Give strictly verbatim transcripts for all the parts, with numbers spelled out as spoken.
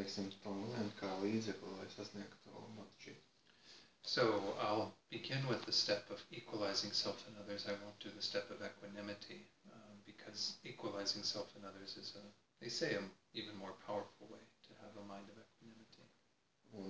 teiksim, to lēmt kā līdzekli, lai sasniegtu matušķīt. So I'll begin with the step of equalizing self and others. I won't do the step of equanimity um, because equalizing self and others is, a, they say, an even more powerful way to have a mind of equanimity. Un,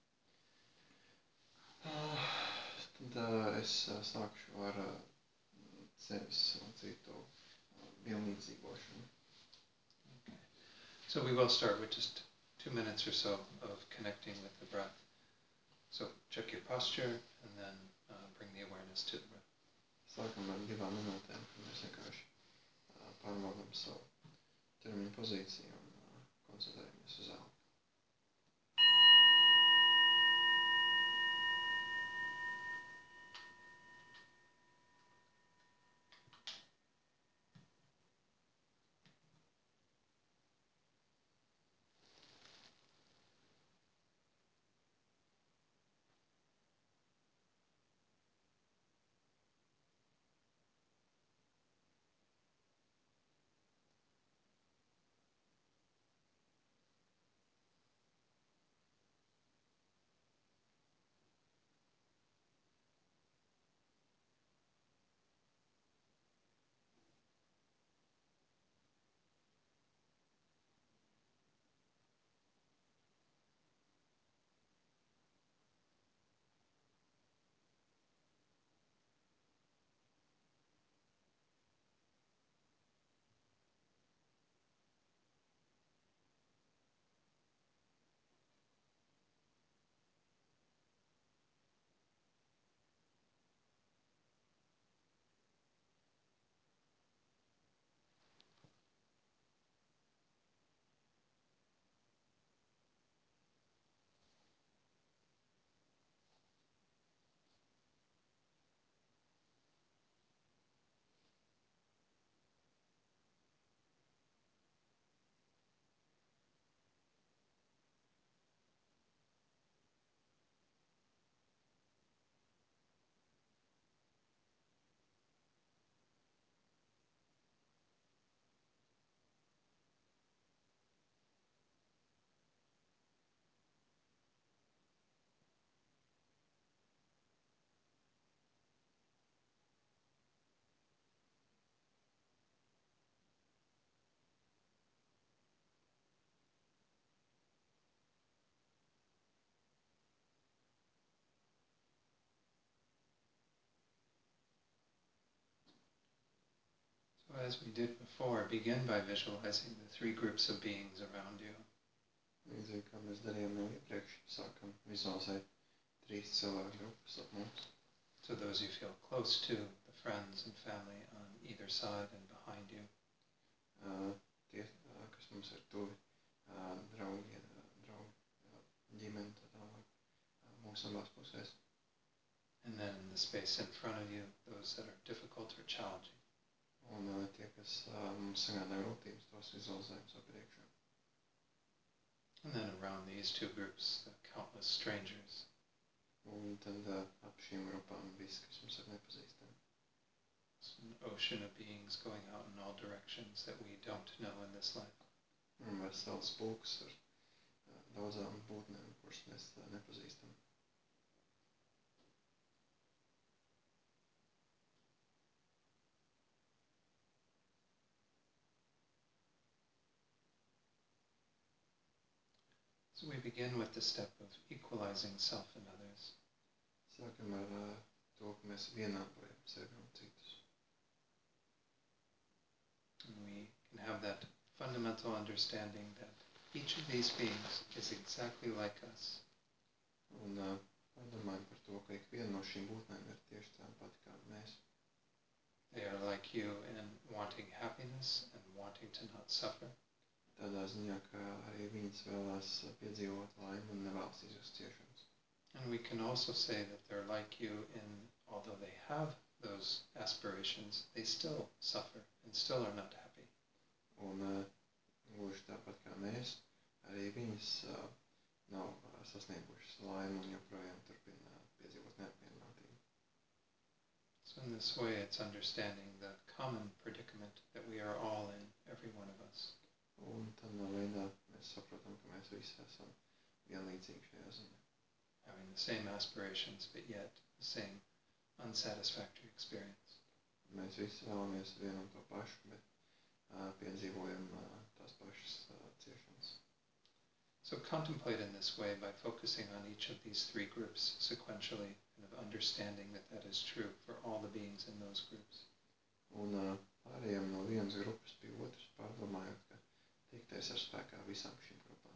uh, tad uh, es uh, sākšu ar uh, sevis un citu uh, vienlīdzīgošanu. Okay. So we will start with just two minutes or so of connecting with the breath. So check your posture and then uh, bring the awareness to the breath. Sākam ar divām minūtēm, kad mēs vienkārši uh, pārbaudām savu ķermeņa pozīciju un uh, koncentrējamies uz elpu. So as we did before, begin by visualizing the three groups of beings around you. Līdzīgi kā mēs darījām jau iepriekš, sākam vizualizēt trīs cilvēku grupas ap mums. So those you feel close to, the friends and family on either side and behind you. Uh, tie, uh, kas mums ir tuvi, uh, draugi, uh, draugi, uh, ģimene, tā tālāk, uh, mūsu abās pusēs. And then in the space in front of you, those that are difficult or challenging. Un uh, tie, kas uh, mums sagādā grūtības, tos vizualizējam savu priekšā. And then around these two groups, the countless strangers. Un tad uh, ap šīm grupām viss, kas mums ir nepazīstami. It's an ocean of beings going out in all directions that we don't know in this life. Un vesels pulks ar uh, daudzām būtnēm, kuras mēs uh, nepazīstam. So we begin with the step of equalizing self and others. Sākam ar uh, to, ka mēs vienādojam sevi un citus. And we can have that fundamental understanding that each of these beings is exactly like us. Un uh, padomājam par to, ka ik viena no šīm būtnēm ir tieši tāda pati kā mēs. They are like you in wanting happiness and wanting to not suffer. Tādā ziņā, ka arī viņas vēlās piedzīvot laimi un nevēlas izjust ciešanas. And we can also say that they're like you in, although they have those aspirations, they still suffer and still are not happy. Un uh, gluži tāpat kā mēs, arī viņas uh, nav uh, sasniegušas laimi un joprojām turpina uh, piedzīvot neapmierinātību. So in this way, it's understanding the common predicament that we are all in, every one of us. Un tādā veidā mēs mēs saprotam, ka mēs visi esam vienlīdzīgi šajā ziņā. Having the same aspirations, but yet the same unsatisfactory experience. Mēs visi vēlamies vienu un to pašu, bet uh, piedzīvojam uh, tās pašas uh, ciešanas. So contemplate in this way by focusing on each of these three groups sequentially and of understanding that that is true for all the beings in those groups. Un uh, pārējām no vienas grupas pie otras, pārdomājot, ka teiktais ir spēkā visām šīm grupām.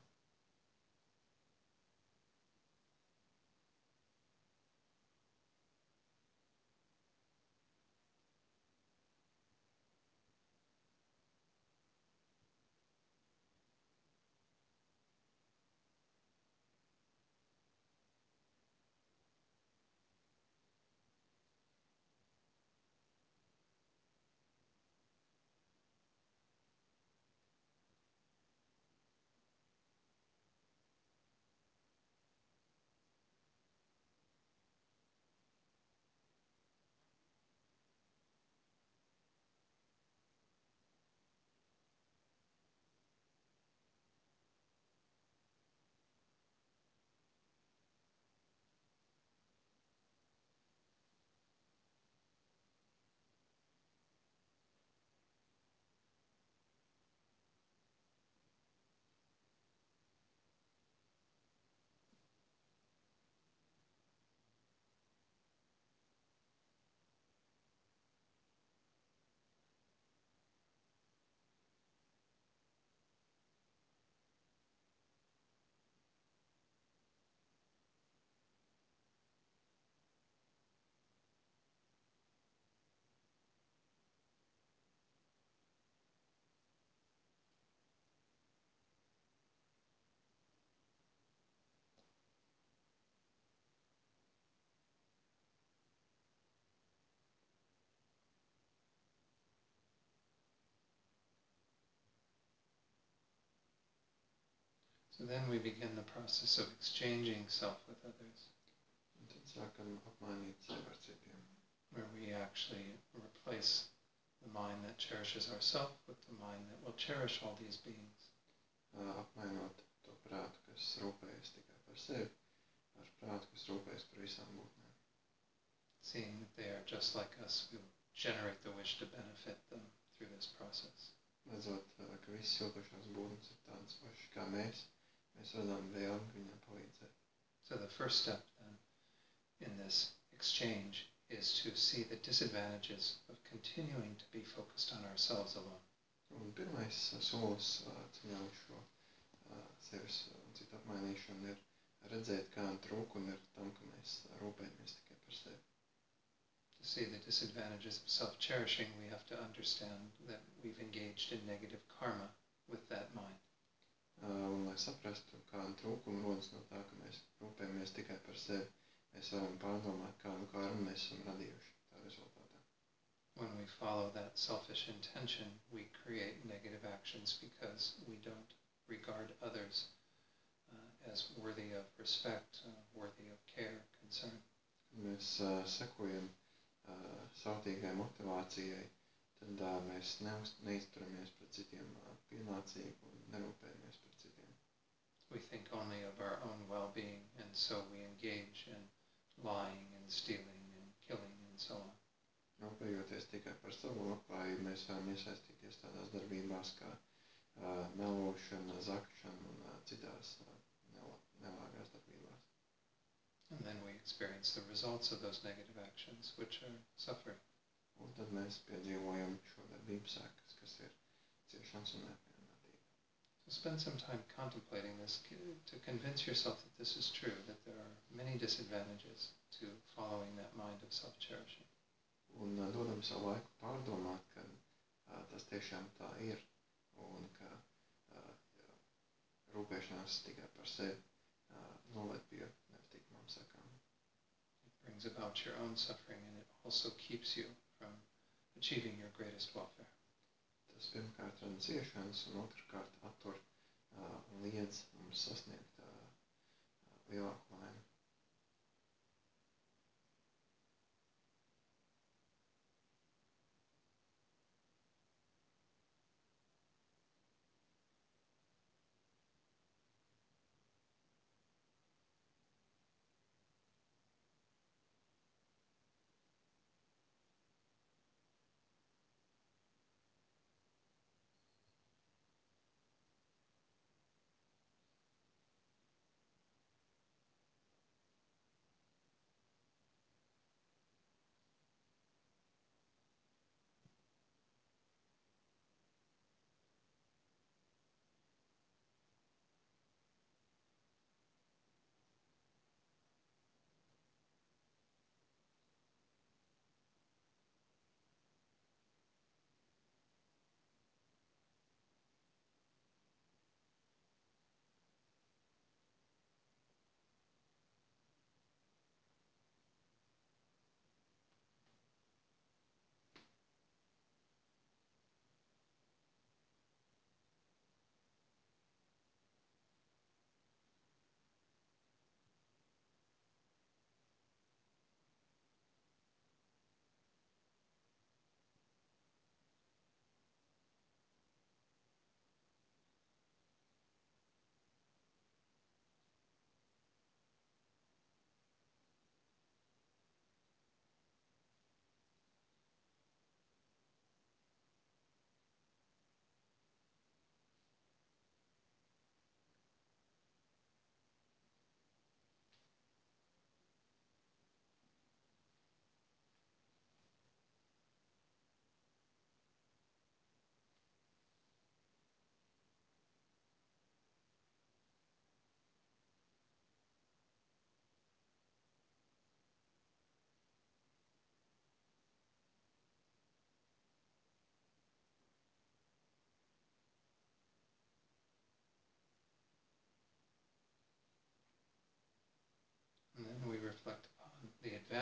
So then we begin the process of exchanging self with others. Un tad sākam apmainīt sevi ar citiem. Where we actually replace the mind that cherishes ourself with the mind that will cherish all these beings. Uh, apmainot to prātu, kas rūpējas tikai par sevi, ar prātu, kas rūpējas par visām būtnēm. Seeing that they are just like us, we will generate the wish to benefit them through this process. Redzot, uh, ka visas jūtošās būtnes ir tādas pašas kā mēs, mēs redzam vēlmi viņam palīdzēt. So the first step then in this exchange is to see the disadvantages of continuing to be focused on ourselves alone. Un pirmais uh, solis uh, ceļā uz šo uh, sevis un citu apmainīšanu ir redzēt, kāda trūkuma ir tam, ka mēs rūpējamies tikai par sevi. To see the disadvantages of self-cherishing, we have to understand that we've engaged in negative karma with that mind. Uh, un, lai saprastu, kāda trūkuma rodas no tā, ka mēs rūpējamies tikai par sevi, mēs varam pārdomāt, kādu karmu mēs esam radījuši tā rezultātā. When we follow that selfish intention, we create negative actions because we don't regard others uh, as worthy of respect, uh, worthy of care, concern. Mēs uh, sekojam uh, sautīgai motivācijai, tad uh, mēs neuz, neizturamies pret citiem uh, pienācīgi un nerūpējamies par citiem. We think only of our own well-being, and so we engage in lying and stealing and killing and so on. Rūpējoties tikai par savu labklājību, mēs varam iesaistīties tādās darbībās kā uh, melošana, zakšana un uh, citās uh, nelāgās darbībās. And then we experience the results of those negative actions, which are suffering. Un tad mēs piedzīvojam šo darbību sekas, kas ir ciešanas un neapmierinātība. So spend some time contemplating this to convince yourself that this is true, that there are many disadvantages to following that mind of self-cherishing. Un uh, dodam savu laiku pārdomāt, ka uh, tas tiešām tā ir un ka uh, rūpēšanās tikai par sevi uh, noved pie nepatīkamām sekām. It brings about your own suffering, and it also keeps you from achieving your greatest welfare. Tas pirmkārt rada ciešanas un otrkārt attur uh, un liedz mums sasniegt uh, uh, lielāku laimi.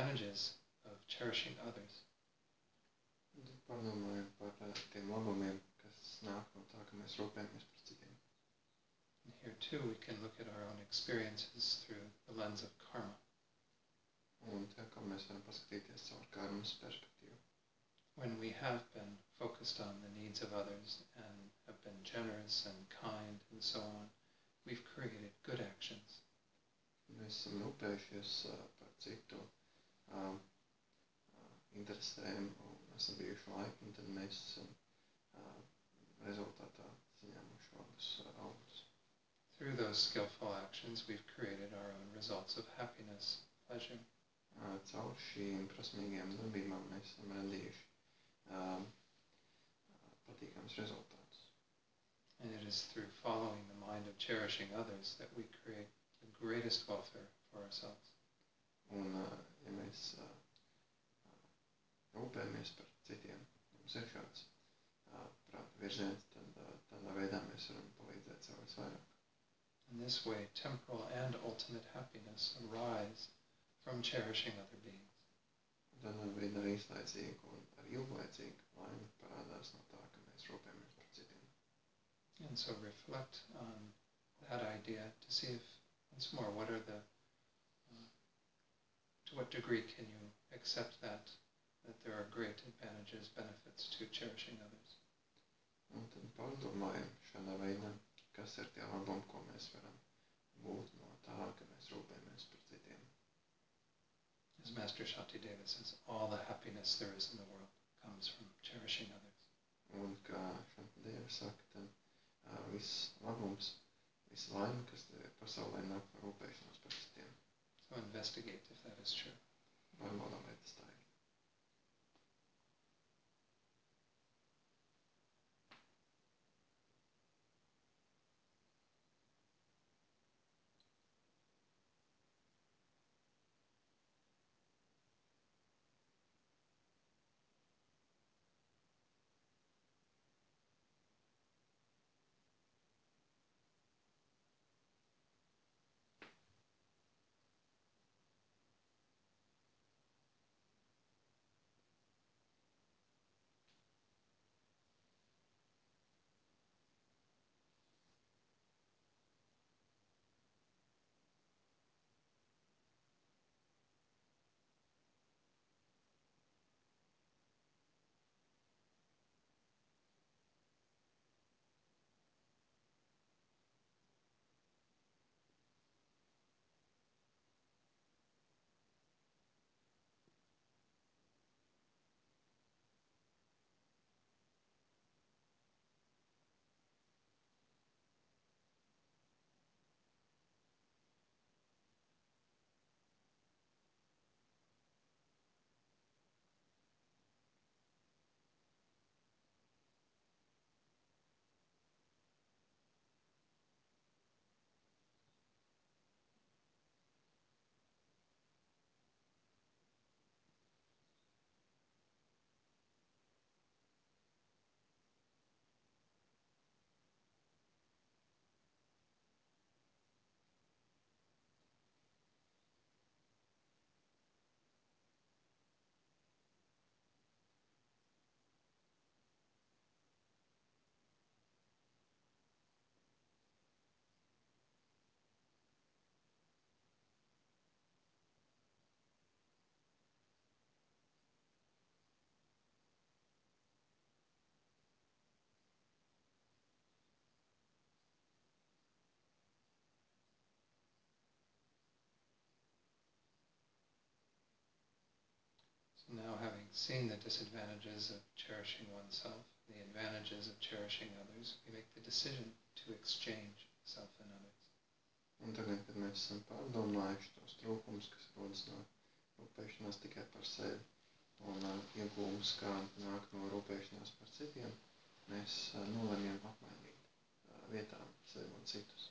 advantages of cherishing others. Un tad padomājam par uh, tiem labumiem, kas nāk no tā, ka mēs rūpējamies par citiem. And here too we can look at our own experiences through the lens of karma. Un tā kā mēs varam paskatīties caur karmas perspektīvu. When we have been focused on the needs of others and have been generous and kind and so on, we've created good actions. Mēs esam rūpējušies uh, par citu uh, uh, interesēm un esam bijuši laipni, tad mēs esam uh, rezultātā saņēmuši labus uh, augļus. Through those skillful actions, we've created our own results of happiness, pleasure. Uh, caur šīm prasmīgajām darbībām mēs esam radījuši uh, uh, patīkams rezultātus. And it is through following the mind of cherishing others that we create the greatest welfare for ourselves. Un, uh, ja mēs uh, uh, rūpējamies par citiem, mums ir šāds uh, prāta virziens, tad uh, tādā veidā mēs varam palīdzēt sev visvairāk. In this way, temporal and ultimate happiness arise from cherishing other beings. Un tādā veidā īslaicīga un arī ilglaicīga laime parādās no tā, ka mēs rūpējamies par citiem. And so reflect on that idea to see if, once more, what are the, uh, to what degree can you accept that, that there are great advantages, benefits to cherishing others. Un tad pārdomājam šādā veidā, kas ir tie labumi, ko mēs varam būt no tā, ka mēs rūpējamies par citiem. As Master Shantideva says, all the happiness there is in the world comes from cherishing others. Un kā Shantideva saka, tad uh, viss labums, viss laime, kas te pasaulē nāk par rūpēšanos par citiem. So investigate if that is true. Pārbaudām, vai tas tā ir. So now, having seen the disadvantages of cherishing oneself, the advantages of cherishing others, we make the decision to exchange self and others. Un tagad, kad mēs esam pārdomājuši tos trūkumus, kas rodas no rūpēšanās tikai par sevi, un uh, iegūmus, kādi nāk no rūpēšanās par citiem, mēs uh, nolemjam apmainīt uh, vietām sevi un citus.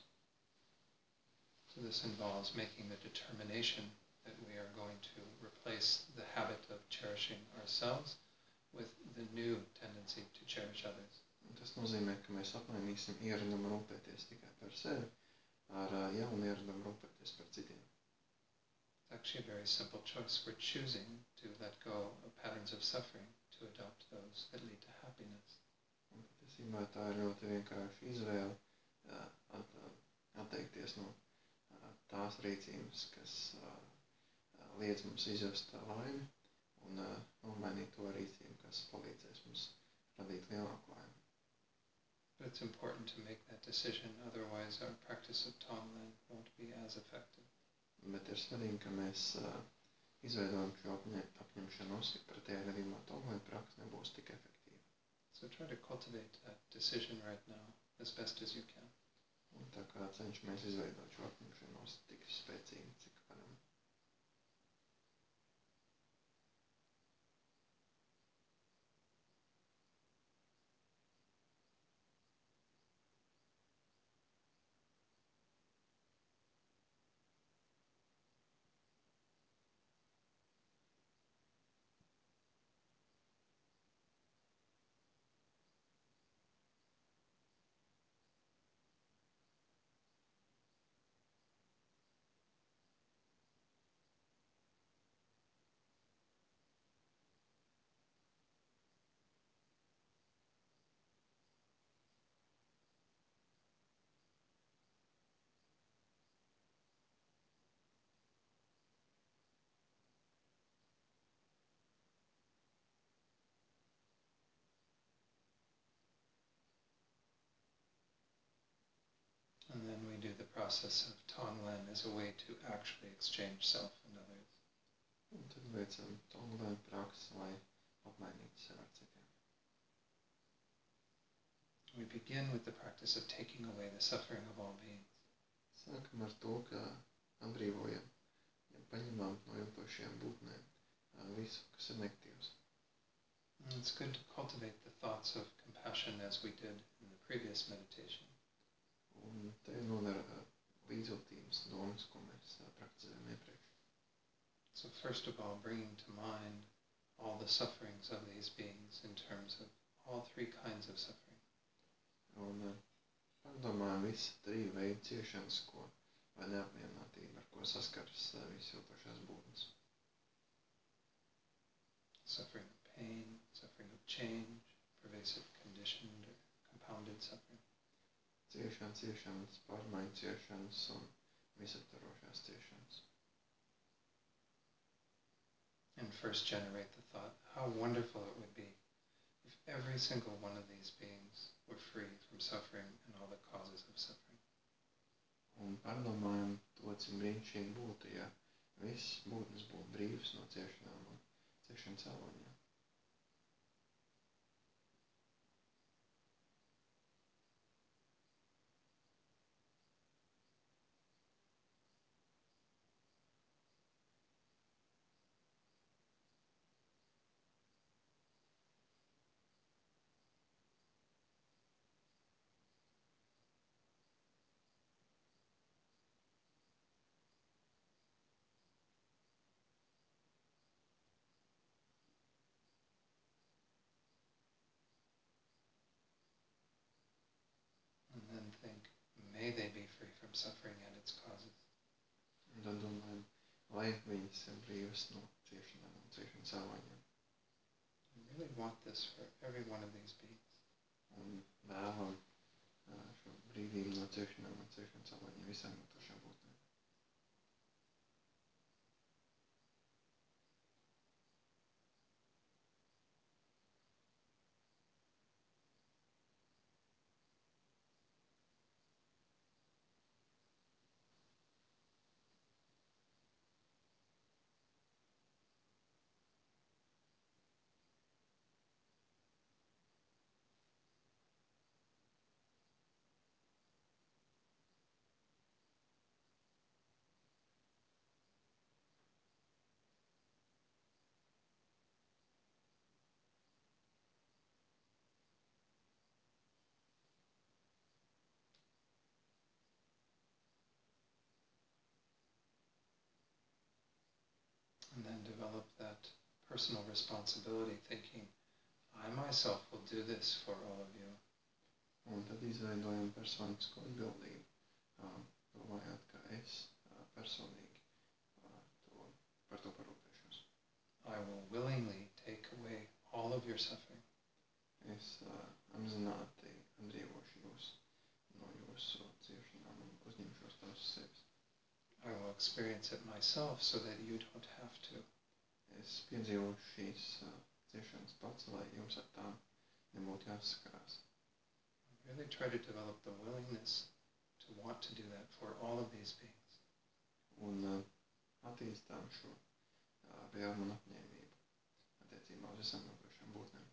So this involves making the determination that we are going to replace the habit of cherishing ourselves with the new tendency to cherish others. Un tas nozīmē, ka mēs apmainīsim ieradumu rūpēties tikai par sevi ar uh, jaunu ieradumu rūpēties par citiem. It's actually a very simple choice. We're choosing to let go of patterns of suffering to adopt those that lead to happiness. Un patiesībā tā ir ļoti vienkārša izvēle uh, at, uh, atteikties no uh, tās rīcības, kas uh, uh, liedz mums izjust uh, laimi, un uh, nomainīt to rīcību, kas palīdzēs mums radīt lielāku laimi. But it's important to make that decision, otherwise our practice of Tonglen won't be as effective. Bet ir svarīgi, ka mēs uh, izveidojam šo apņem, apņemšanos, ka pretējā gadījumā Tonglen praksa nebūs tik efektīva. So try to cultivate that decision right now as best as you can. Un tā kā cenšamies izveidot šo apņemšanos tik spēcīgi, cik varam. And then we do the process of Tonglen as a way to actually exchange self and others. Un tad veicam Tonglen praksi, lai apmainītu sevi ar citiem. We begin with the practice of taking away the suffering of all beings. Sākam ar to, ka atbrīvojam, ja paņemam no ilgošajām būtnēm uh, visu, kas ir negatīvs. And it's good to cultivate the thoughts of compassion as we did in the previous meditation. Un te nodara uh, līdzjūtības domas, ko mēs uh, praktizējam iepriekš. So first of all, bringing to mind all the sufferings of these beings in terms of all three kinds of suffering. Un uh, pārdomājam visi trīs veidi ciešanas, ko, vai neapmierinātība, ar ko saskaras uh, visi ilgošās būtnes. Suffering of pain, suffering of change, pervasive conditioned or compounded suffering. Ciešana, ciešanas, pārmaiņu ciešanas un visaptvarošās ciešanas. And first generate the thought, how wonderful it would be if every single one of these beings were free from suffering and all the causes of suffering. Un pārdomājam to, cik brīnišķīgi būtu, ja viss būtnes būtu brīvs no ciešanām un ciešanu cēloņiem. And then think, may they be free from suffering and its causes. Un tad domājam, lai viņas ir brīvas no ciešanām un ciešanu cēloņiem. I really want this for every one of these beings. Un vēlam uh, šo brīvību no ciešanām un ciešanu cēloņiem visām ilgošām būtnēm. And then develop that personal responsibility, thinking, I myself will do this for all of you. Un tad izveidojam personisko atbildību, uh, domājot, ka es uh, personīgi uh, to par to parūpēšanos. I will willingly take away all of your suffering. Es uh, apzināti atbrīvošu jūs no jūsu ciešanām un uzņemšos tās uz sevis. I will experience it myself so that you don't have to. Es piedzīvošu šīs uh, ciešanas pats, lai jums ar tām nebūtu jāsaskarās. Really try to develop the willingness to want to do that for all of these beings. Un uh, attīstām šo uh, vēlmu un apņēmību attiecībā uz visām nākošām būtnēm.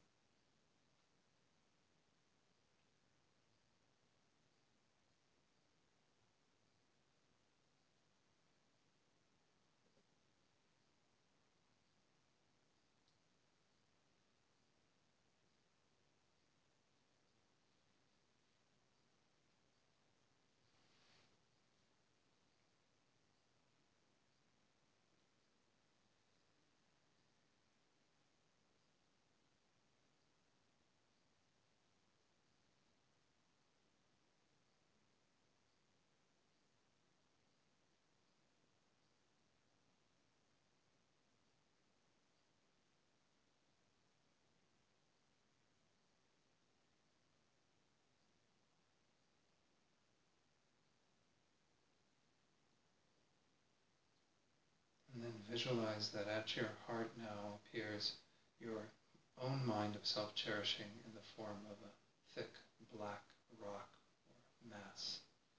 And then visualize that at your heart now appears your own mind of self-cherishing in the form of a thick black rock or mass.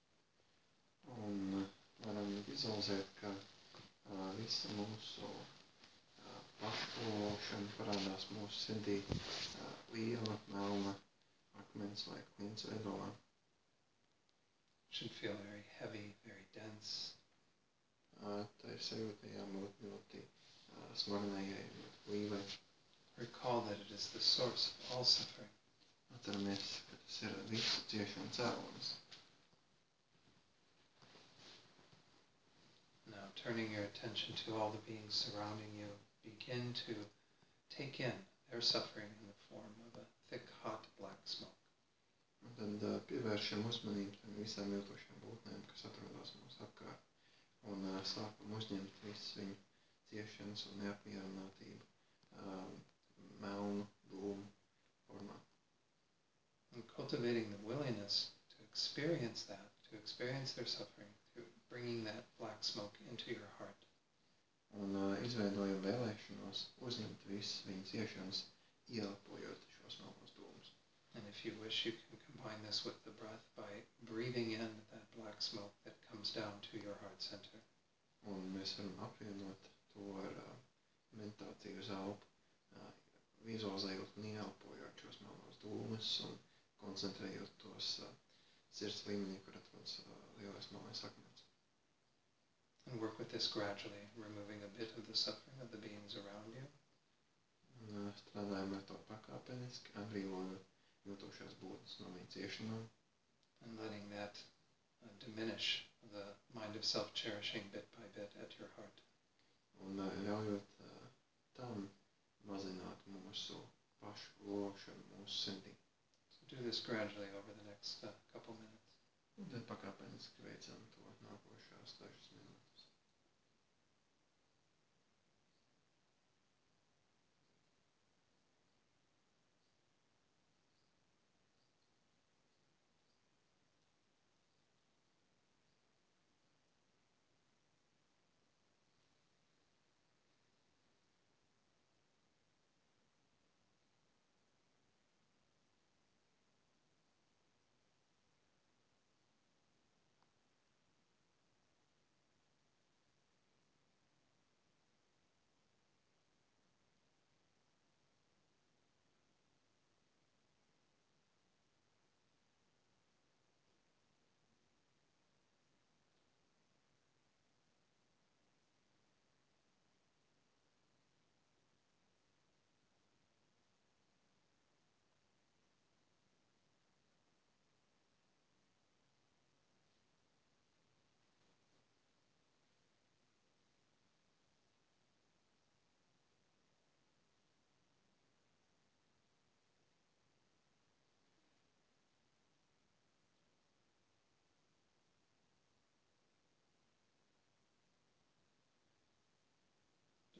Un uh, varam vizualizēt, ka uh, visa mūsu uh, pašpolvošana parādās mūsu sirdī uh, liela, melna akmens vai klints veidolā. Should feel very heavy, very dense. Uh, tā ir sajūta jābūt ļoti uh, smagnējai, ļoti līvai. Recall that it is the source of all suffering. Atceramies, ka tas ir visu ciešanu cēlonis. Now, turning your attention to all the beings surrounding you, begin to take in their suffering in the form of a thick, hot, black smoke. Un tad uh, pievēršam uzmanību tam visām jūtošām būtnēm, kas atrodas mūsu apkārt. Un uh, sākam uzņemt visas viņu ciešanas un neapmierinātību um, melnu dūmu formā. And cultivating the willingness to experience that, to experience their suffering, through bringing that black smoke into your heart. Un uh, izveidojam vēlēšanos uzņemt visas viņu ciešanas, ieelpojot šos melnos dūmus. And if you wish, you can combine this with the breath by breathing in that black smoke that comes down to your heart center. Un mēs varam apvienot to ar uh, meditāciju uz elpu, uh, vizualizējot un ieelpojot šos melnos dūmus un koncentrējot tos uh, sirds līmenī, kur atrodas uh, lielais melnais akmens. And work with this gradually, removing a bit of the suffering of the beings around you. Un uh, strādājam ar to pakāpeniski, atbrīvojot jūtošās būtnes no viņa ciešanām. And letting that uh, diminish the mind of self-cherishing bit by bit at your heart. Un uh, ļaujot uh, tam mazināt mūsu pašu lošanu mūsu sirdī. So do this gradually over the next uh, couple minutes. Un tad pakāpeniski veicam to nākošās dažas minūtes.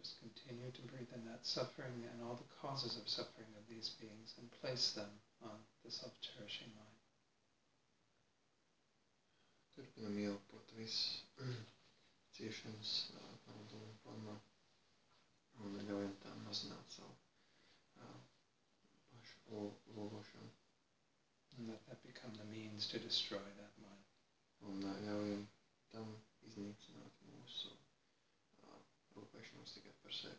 just continue to breathe in that suffering and all the causes of suffering of these beings and place them on the self-cherishing mind. Turpinam ielpot visu ciešanas nodomu formā un ļaujam tām mazināt savu uh, pašu lološanu. And let that become the means to destroy that mind. Un uh, ļaujam tam iznīcināt mūsu uh, rūpēšanos tikai par sevi.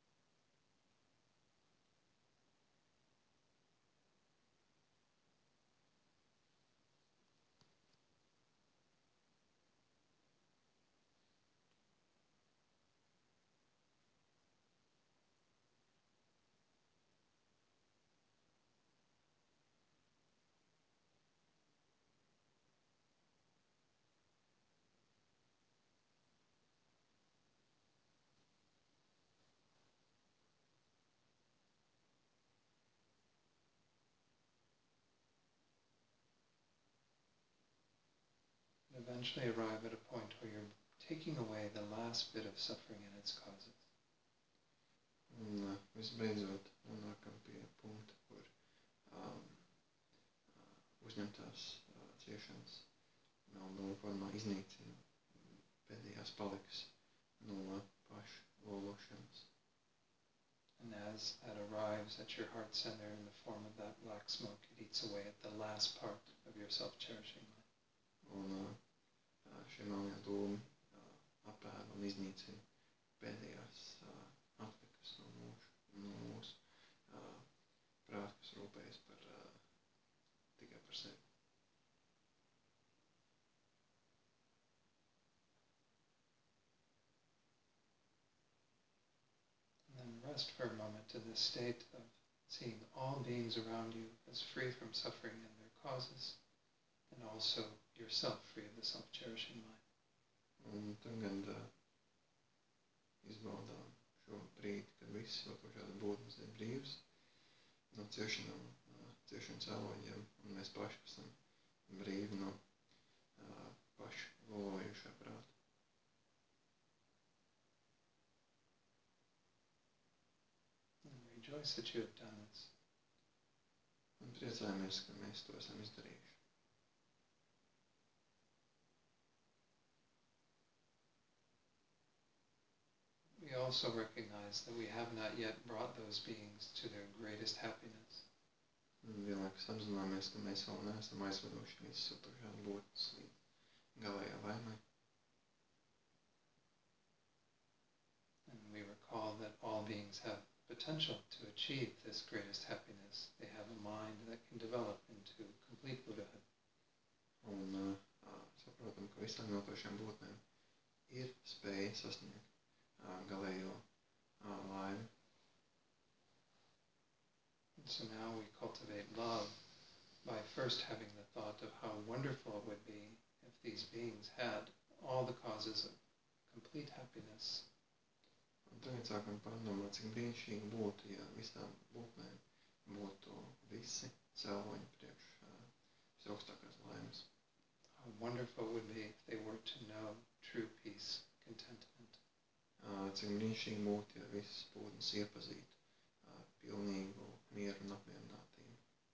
Eventually arrive at a point where you're taking away the last bit of suffering and its causes. Un uh, visbeidzot nonākam pie punkta, kur um, uh, uzņemtās uh, ciešanas nodomu formā iznīcina pēdējās palikas no pašu lološanas. And as that arrives at your heart center in the form of that black smoke, it eats away at the last part of your self-cherishing mind. Un uh, šie melnie dūmi uh, apēda un iznīcina pēdējās uh, atlikas no mūsu, no mūsu uh, prāta, kas rūpējas par uh, tikai par sevi. And then rest for a moment in this state of seeing all beings around you as free from suffering and their causes, and also yourself free of the self-cherishing mind. Un tagad uh, izbaudām šo brīdi, kad visi siltošās būtnes ir brīvs no ciešanām, uh, ciešanas avoģiem, un mēs paši esam brīvi no uh, pašu lolojušā prāta. And rejoice that you have done this. Un priecājamies, ka mēs to esam izdarījuši. We also recognize that we have not yet brought those beings to their greatest happiness. Un vienlaikus apzināmies, ka mēs vēl neesam aizveduši visas siltošās būtnes līdz galējā laimai. And we recall that all beings have potential to achieve this greatest happiness. They have a mind that can develop into complete Buddhahood. Un uh, uh, saprotam, ka visām miltošām būtnēm ir spēja sasniegt uh, galējo uh, laimi. And so now we cultivate love by first having the thought of how wonderful it would be if these beings had all the causes of complete happiness. Un tagad sākam pārdomāt, cik brīnišķīgi būtu, ja visām būtnēm būtu visi cēloņi priekš uh, visaugstākās laimes. How wonderful it would be if they were to know true peace, contentment. Uh, cik brīnišķīgi būtu, ja visas būtnes iepazītu uh, pilnīgu mieru un apmierinātību.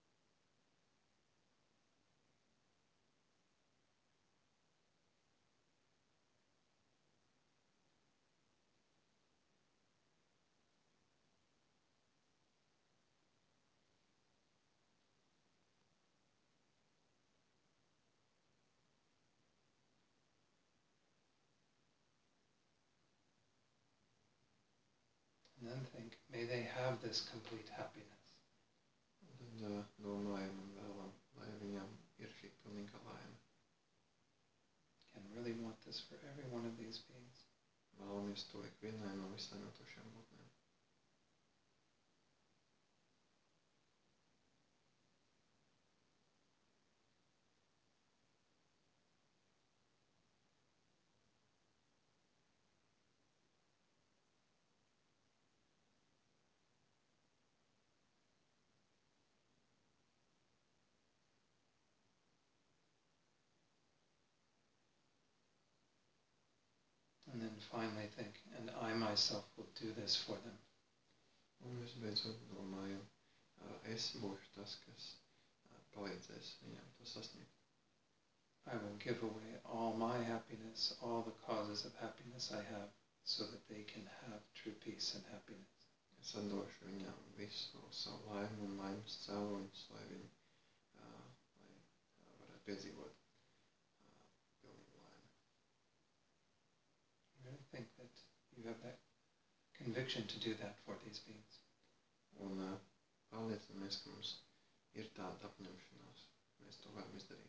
And then think, may they have this complete happiness. Un tad uh, domājam un vēlam, lai viņam ir šī pilnīga laime. Can really want this for every one of these beings. Vēlamies to ikvienai no visām miltošām būtnēm. And then then finally think, and I myself will do this for them. Un visbeidzot domājam, uh, es būšu tas, kas uh, palīdzēs viņam to sasniegt. I will give away all my happiness, all the causes of happiness I have, so that they can have true peace and happiness. Es atdošu viņam visu savu laimi un laimes cēloņus, lai viņi uh, lai, uh, varētu piedzīvot uh, pilnīgu laimi. I really think that you have that conviction to do that for these beings. Un uh, pārliecinamies, ka mums ir tāda apņemšanās. Mēs to varam izdarīt.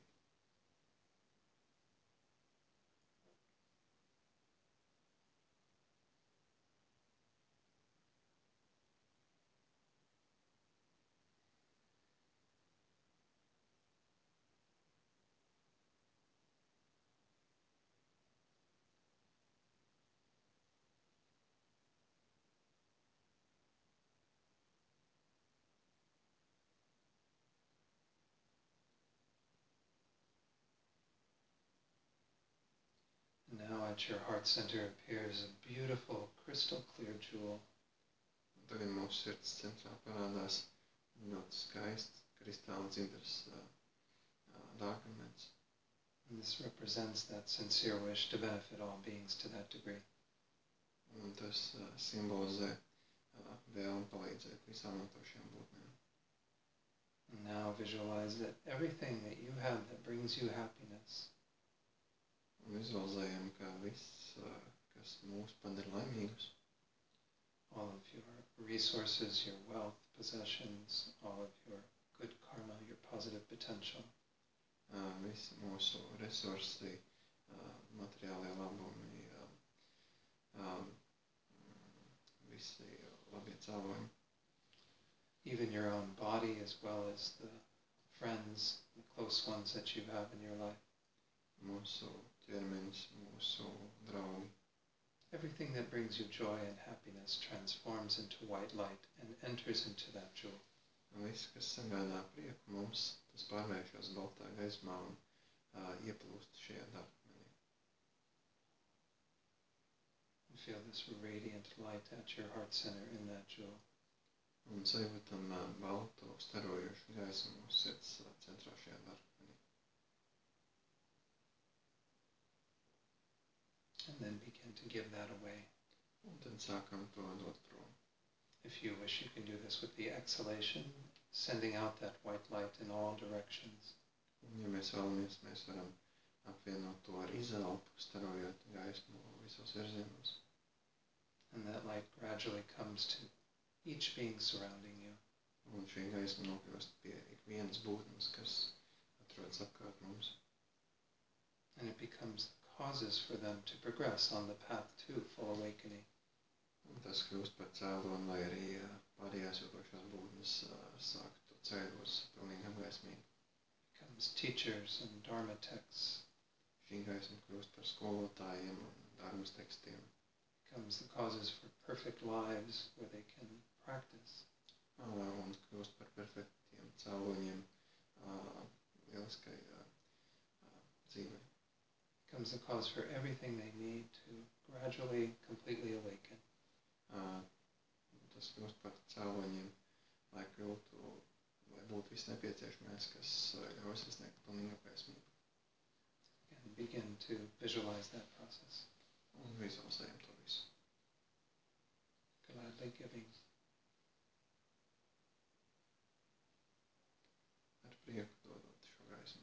Now at your heart center appears a beautiful crystal clear jewel. Un tagad mūsu sirds centrā parādās ļoti skaists kristāla dzintars uh, uh, dārgakmens. And this represents that sincere wish to benefit all beings to that degree. Un tas uh, simbolizē uh, vēlmi palīdzēt visām notošajām būtnēm. And now visualize that everything that you have that brings you happiness, Un vizualizējam, ka viss, uh, kas mūs padara laimīgus, all of your resources, your wealth, possessions, all of your good karma, your positive potential, uh, visi mūsu resursi, uh, materiālie labumi, uh, um, visi labie cēloņi, even your own body as well as the friends, the close ones that you have in your life. mūsu ķermenis, mūsu draugi. Everything that brings you joy and happiness transforms into white light and enters into that jewel. Un viss, kas sagādā prieku mums, tas pārvēršas baltā gaismā un uh, ieplūst šajā dārgakmenī. And feel this radiant light at your heart center in that jewel. Un sajūtam uh, baltu, starojošu gaismu mūsu sirds uh, centrā šajā dārgakmenī. And then begin to give that away. Un tad sākam to dot prom. If you wish, you can do this with the exhalation, sending out that white light in all directions. Un, ja mēs vēlamies, mēs varam apvienot to ar izelpu, starojot gaismu visos virzienos. And that light gradually comes to each being surrounding you. Un šī gaisma nokļūst pie ikvienas būtnes, kas atrodas apkārt mums. And it becomes the causes for them to progress on the path to full awakening. Un tas kļūst par cēloni, lai arī uh, pārējās jūtošās būtnes uh, sāktu ceļu uz pilnīgi apgaismību. Becomes teachers and dharma texts. Šī gaisma kļūst par skolotājiem un dharmas tekstiem. Becomes the causes for perfect lives where they can practice. Uh, un kļūst par perfektiem cēloņiem uh, lieliskai uh, uh, dzīvei. Becomes the cause for everything they need to gradually, completely awaken. Uh, tas kļūst par cēloņiem, lai kļūtu, lai būtu viss nepieciešamais, kas uh, ļauj sasniegt pilnīgu apgaismību. And begin to visualize that process. Un vizualizējam to visu. Gladly giving. Ar prieku dodot šo gaismu.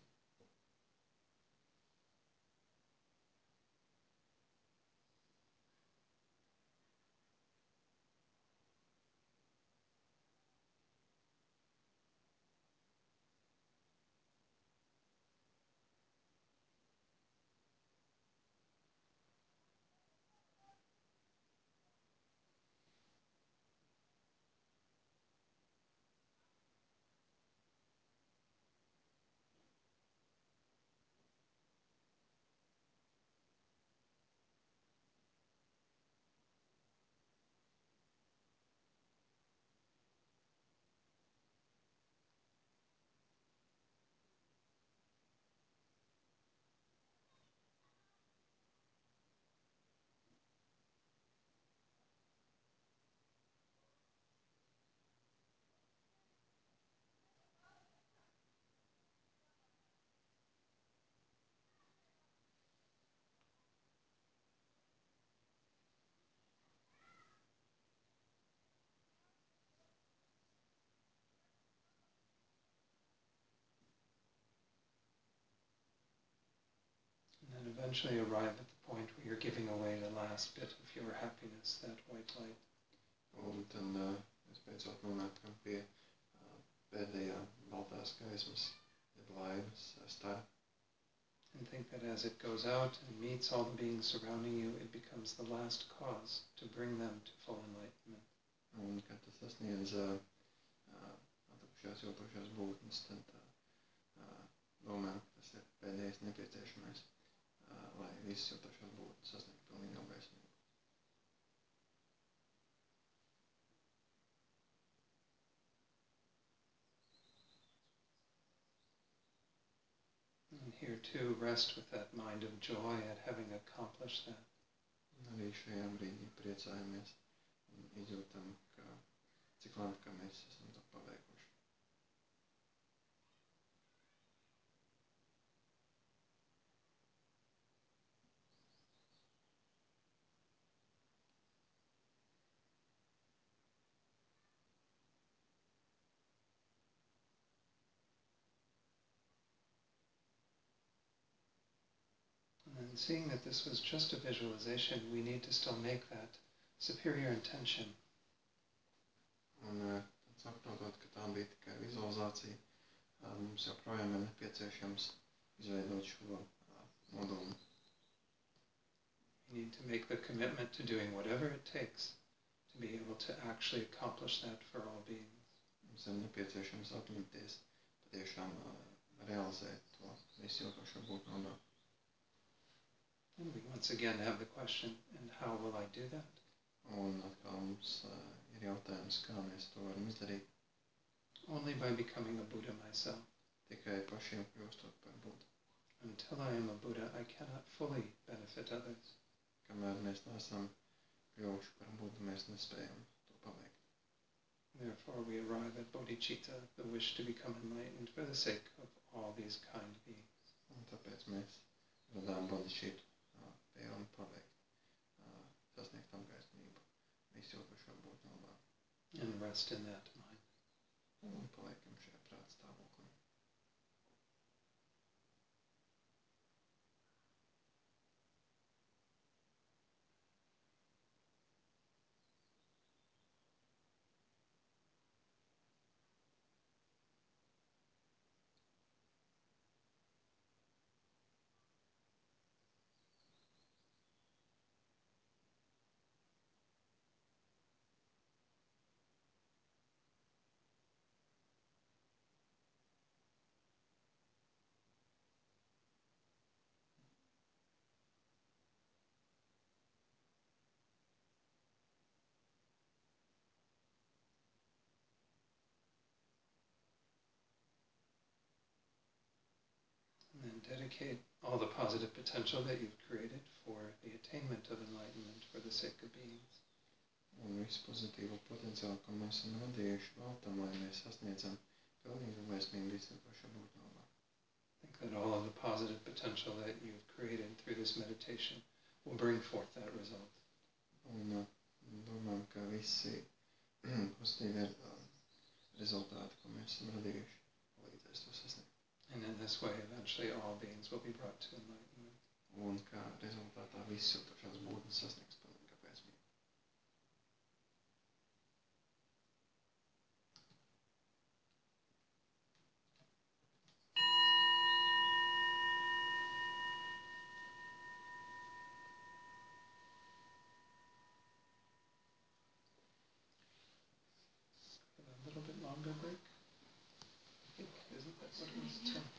eventually arrive at the point where you're giving away the last bit of your happiness, that white light. Un tad uh, mēs beidzot nonākam pie uh, pēdējā baltās gaismas, jeb laimes uh, stara. And think that as it goes out and meets all the beings surrounding you, it becomes the last cause to bring them to full enlightenment. Un kad tas sasniedz uh, uh, atapšās jūtošās būtnes, tad uh, uh, domājam, ka tas ir pēdējais nepieciešamais, uh, lai visas jūtošās būtnes sasniegtu pilnīgu gaismību. And here too, rest with that mind of joy at having accomplished that. Un arī šajā brīdī priecājamies un izjūtam, ka cik labi, ka mēs esam to paveikuši. And seeing that this was just a visualization, we need to still make that superior intention. Un uh, saprotot, ka tā bija tikai vizualizācija, uh, mums joprojām ir nepieciešams izveidot šo uh, nodomu. We need to make the commitment to doing whatever it takes to be able to actually accomplish that for all beings. Mums ir nepieciešams apņemties patiešām uh, realizēt to visu jūtošo būtu nodomu. And we once again have the question, and how will I do that? Un atkal mums uh, ir jautājums, kā mēs to varam izdarīt. Only by becoming a Buddha myself. Tikai pašiem kļūstot par Budu. Until I am a Buddha, I cannot fully benefit others. Kamēr mēs neesam kļuvuši par Budu, mēs nespējam to paveikt. Therefore we arrive at bodhicitta, the wish to become enlightened for the sake of all these kind beings. Un tāpēc mēs radām bodhicitu, uh, vēlmi paveikt, uh, sasniegt apgaismību, visu jūtošo būtu labā. And rest in that mind. Un paliekam šajā prāta stāvoklī. And then dedicate all the positive potential that you've created for the attainment of enlightenment for the sake of beings. Un visu pozitīvo potenciālu, ko mēs esam radījuši, veltam, lai mēs sasniedzam pilnīgu gaismību visu jūtošo būtu labā. Think that all of the positive potential that you've created through this meditation will bring forth that result. Un uh, domājam, ka visi pozitīvie uh, rezultāti, ko mēs esam radījuši, palīdzēs to sasniegt. And in this way, eventually all beings will be brought to enlightenment. Un kā rezultātā viss jūtošās būtnes sasniegs pilnīgu gaismību. A little bit longer break. I think, isn't that what it was?